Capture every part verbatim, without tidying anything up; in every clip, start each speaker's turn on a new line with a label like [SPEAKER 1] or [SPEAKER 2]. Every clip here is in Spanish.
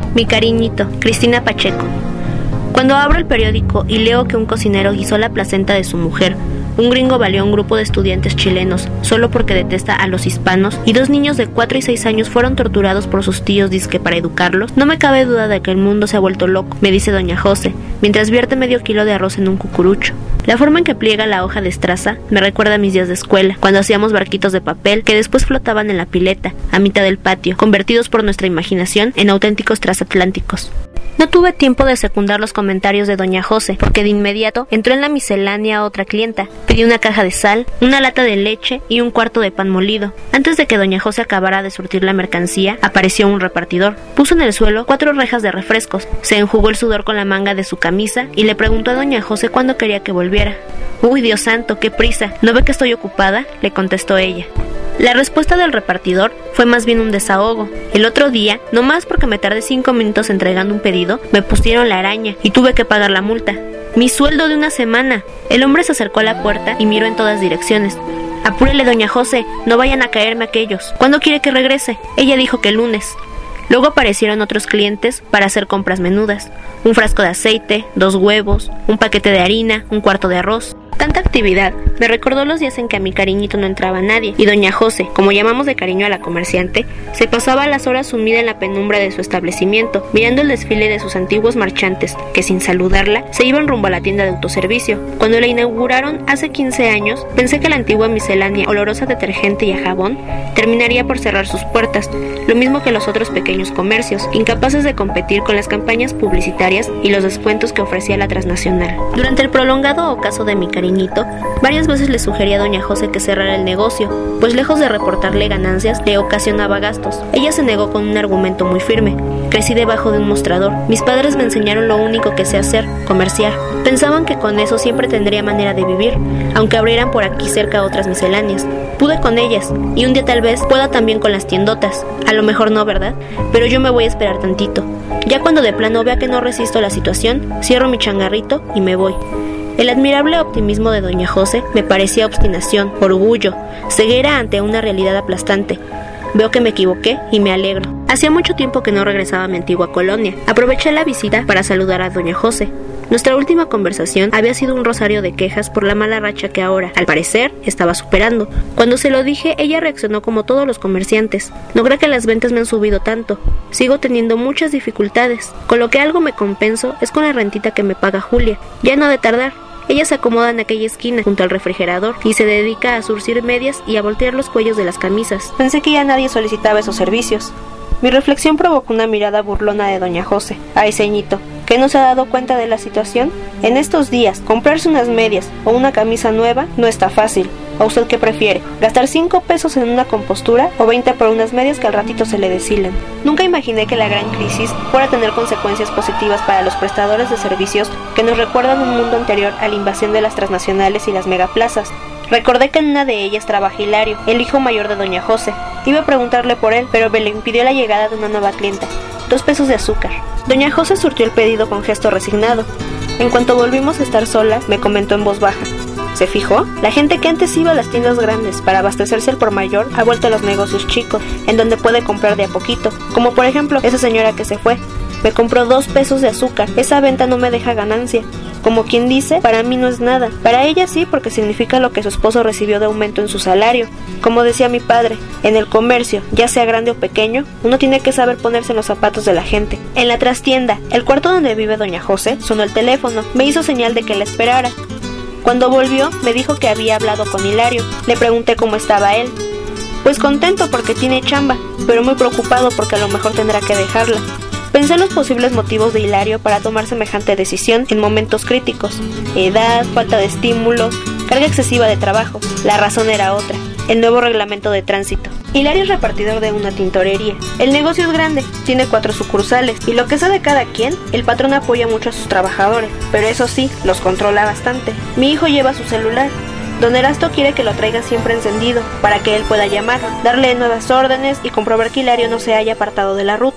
[SPEAKER 1] Mi cariñito, Cristina Pacheco. Cuando abro el periódico y leo que un cocinero guisó la placenta de su mujer, un gringo valió a un grupo de estudiantes chilenos solo porque detesta a los hispanos y dos niños de cuatro y seis años fueron torturados por sus tíos disque para educarlos, no me cabe duda de que el mundo se ha vuelto loco, me dice doña José, mientras vierte medio kilo de arroz en un cucurucho. La forma en que pliega la hoja de estraza me recuerda a mis días de escuela, cuando hacíamos barquitos de papel que después flotaban en la pileta, a mitad del patio, convertidos por nuestra imaginación en auténticos transatlánticos. No tuve tiempo de secundar los comentarios de doña José, porque de inmediato entró en la miscelánea otra clienta. Pidió una caja de sal, una lata de leche y un cuarto de pan molido. Antes de que doña José acabara de surtir la mercancía, apareció un repartidor. Puso en el suelo cuatro rejas de refrescos, se enjugó el sudor con la manga de su camisa y le preguntó a doña José cuándo quería que volviera. «Uy, Dios santo, qué prisa, ¿no ve que estoy ocupada?», le contestó ella. La respuesta del repartidor fue más bien un desahogo. El otro día, nomás porque me tardé cinco minutos entregando un pedido, me pusieron la araña y tuve que pagar la multa. ¡Mi sueldo de una semana! El hombre se acercó a la puerta y miró en todas direcciones. «Apúrele, doña José, no vayan a caerme aquellos. ¿Cuándo quiere que regrese?». Ella dijo que el lunes. Luego aparecieron otros clientes para hacer compras menudas. Un frasco de aceite, dos huevos, un paquete de harina, un cuarto de arroz. Tanta actividad me recordó los días en que a mi cariñito no entraba nadie, y doña José, como llamamos de cariño a la comerciante, se pasaba las horas sumida en la penumbra de su establecimiento, mirando el desfile de sus antiguos marchantes, que sin saludarla, se iban rumbo a la tienda de autoservicio. Cuando la inauguraron hace quince años, pensé que la antigua miscelánea, olorosa a detergente y a jabón, terminaría por cerrar sus puertas, lo mismo que los otros pequeños comercios, incapaces de competir con las campañas publicitarias y los descuentos que ofrecía la transnacional. Durante el prolongado ocaso de mi cariño, varias veces le sugería a doña José que cerrara el negocio, pues lejos de reportarle ganancias, le ocasionaba gastos. Ella se negó con un argumento muy firme. Crecí debajo de un mostrador. Mis padres me enseñaron lo único que sé hacer, comerciar. Pensaban que con eso siempre tendría manera de vivir, aunque abrieran por aquí cerca otras misceláneas. Pude con ellas, y un día tal vez pueda también con las tiendotas. A lo mejor no, ¿verdad? Pero yo me voy a esperar tantito. Ya cuando de plano vea que no resisto la situación, cierro mi changarrito y me voy. El admirable optimismo de doña José me parecía obstinación, orgullo, ceguera ante una realidad aplastante. Veo que me equivoqué y me alegro. Hacía mucho tiempo que no regresaba a mi antigua colonia. Aproveché la visita para saludar a doña José. Nuestra última conversación había sido un rosario de quejas por la mala racha que ahora, al parecer, estaba superando. Cuando se lo dije, ella reaccionó como todos los comerciantes. No creo que las ventas me han subido tanto. Sigo teniendo muchas dificultades. Con lo que algo me compenso es con la rentita que me paga Julia. Ya no ha de tardar. Ella se acomoda en aquella esquina junto al refrigerador y se dedica a zurcir medias y a voltear los cuellos de las camisas. Pensé que ya nadie solicitaba esos servicios. Mi reflexión provocó una mirada burlona de doña José. Ay, ceñito, ¿qué no se ha dado cuenta de la situación? En estos días, comprarse unas medias o una camisa nueva no está fácil. ¿A usted qué prefiere? ¿Gastar cinco pesos en una compostura o veinte por unas medias que al ratito se le deshilan? Nunca imaginé que la gran crisis fuera a tener consecuencias positivas para los prestadores de servicios que nos recuerdan un mundo anterior a la invasión de las transnacionales y las megaplazas. Recordé que en una de ellas trabaja Hilario, el hijo mayor de doña José. Iba a preguntarle por él, pero me le impidió la llegada de una nueva clienta. Dos pesos de azúcar. Doña José surtió el pedido con gesto resignado. En cuanto volvimos a estar solas, me comentó en voz baja. ¿Se fijó? La gente que antes iba a las tiendas grandes para abastecerse al por mayor ha vuelto a los negocios chicos, en donde puede comprar de a poquito. Como por ejemplo, esa señora que se fue. Me compró dos pesos de azúcar. Esa venta no me deja ganancia. Como quien dice, para mí no es nada. Para ella sí, porque significa lo que su esposo recibió de aumento en su salario. Como decía mi padre, en el comercio, ya sea grande o pequeño, uno tiene que saber ponerse en los zapatos de la gente. En la trastienda, el cuarto donde vive doña José, sonó el teléfono. Me hizo señal de que la esperara. Cuando volvió, me dijo que había hablado con Hilario. Le pregunté cómo estaba él. Pues contento porque tiene chamba, pero muy preocupado porque a lo mejor tendrá que dejarla. Pensé en los posibles motivos de Hilario para tomar semejante decisión en momentos críticos. Edad, falta de estímulos, carga excesiva de trabajo. La razón era otra, el nuevo reglamento de tránsito. Hilario es repartidor de una tintorería. El negocio es grande, tiene cuatro sucursales, y lo que sea de cada quien, el patrón apoya mucho a sus trabajadores, pero eso sí, los controla bastante. Mi hijo lleva su celular. Don Erasto quiere que lo traiga siempre encendido, para que él pueda llamar, darle nuevas órdenes y comprobar que Hilario no se haya apartado de la ruta.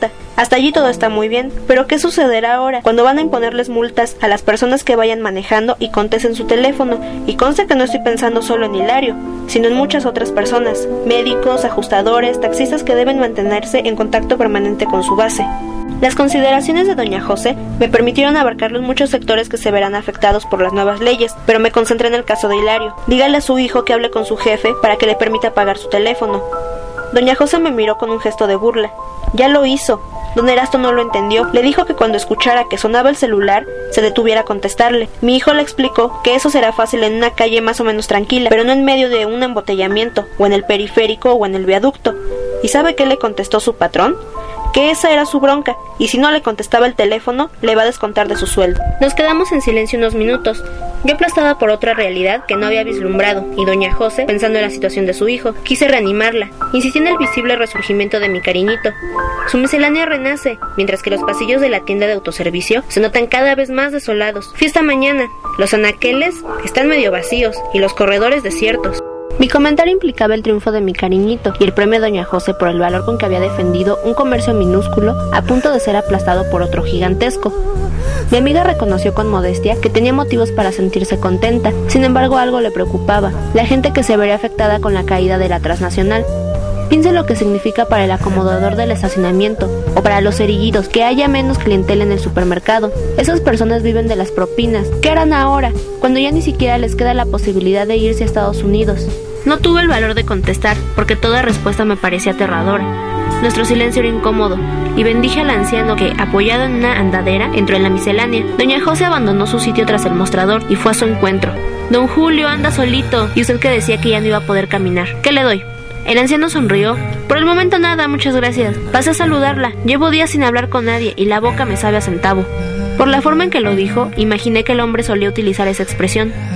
[SPEAKER 1] Hasta allí todo está muy bien, pero ¿qué sucederá ahora cuando van a imponerles multas a las personas que vayan manejando y contesten su teléfono? Y conste que no estoy pensando solo en Hilario, sino en muchas otras personas, médicos, ajustadores, taxistas que deben mantenerse en contacto permanente con su base. Las consideraciones de doña José me permitieron abarcar los muchos sectores que se verán afectados por las nuevas leyes, pero me concentré en el caso de Hilario. Dígale a su hijo que hable con su jefe para que le permita pagar su teléfono. Doña José me miró con un gesto de burla. Ya lo hizo. Don Erasto no lo entendió. Le dijo que cuando escuchara que sonaba el celular, se detuviera a contestarle. Mi hijo le explicó que eso será fácil en una calle más o menos tranquila, pero no en medio de un embotellamiento, o en el periférico, o en el viaducto. ¿Y sabe qué le contestó su patrón? Que esa era su bronca, y si no le contestaba el teléfono, le va a descontar de su sueldo. Nos quedamos en silencio unos minutos, yo aplastada por otra realidad que no había vislumbrado, y doña José, pensando en la situación de su hijo, quise reanimarla. Insistí en el visible resurgimiento de mi cariñito. Su miscelánea renace, mientras que los pasillos de la tienda de autoservicio se notan cada vez más desolados. Fiesta mañana, los anaqueles están medio vacíos, y los corredores desiertos. Mi comentario implicaba el triunfo de mi cariñito y el premio de doña José por el valor con que había defendido un comercio minúsculo a punto de ser aplastado por otro gigantesco. Mi amiga reconoció con modestia que tenía motivos para sentirse contenta, sin embargo algo le preocupaba, la gente que se vería afectada con la caída de la transnacional. Piense lo que significa para el acomodador del estacionamiento o para los cerillitos que haya menos clientela en el supermercado. Esas personas viven de las propinas. ¿Qué harán ahora, cuando ya ni siquiera les queda la posibilidad de irse a Estados Unidos? No tuve el valor de contestar, porque toda respuesta me parecía aterradora. Nuestro silencio era incómodo, y bendije al anciano que, apoyado en una andadera, entró en la miscelánea. Doña José abandonó su sitio tras el mostrador y fue a su encuentro. Don Julio, anda solito. Y usted que decía que ya no iba a poder caminar. ¿Qué le doy? El anciano sonrió. Por el momento nada, muchas gracias. Pasé a saludarla. Llevo días sin hablar con nadie y la boca me sabe a centavo. Por la forma en que lo dijo, imaginé que el hombre solía utilizar esa expresión.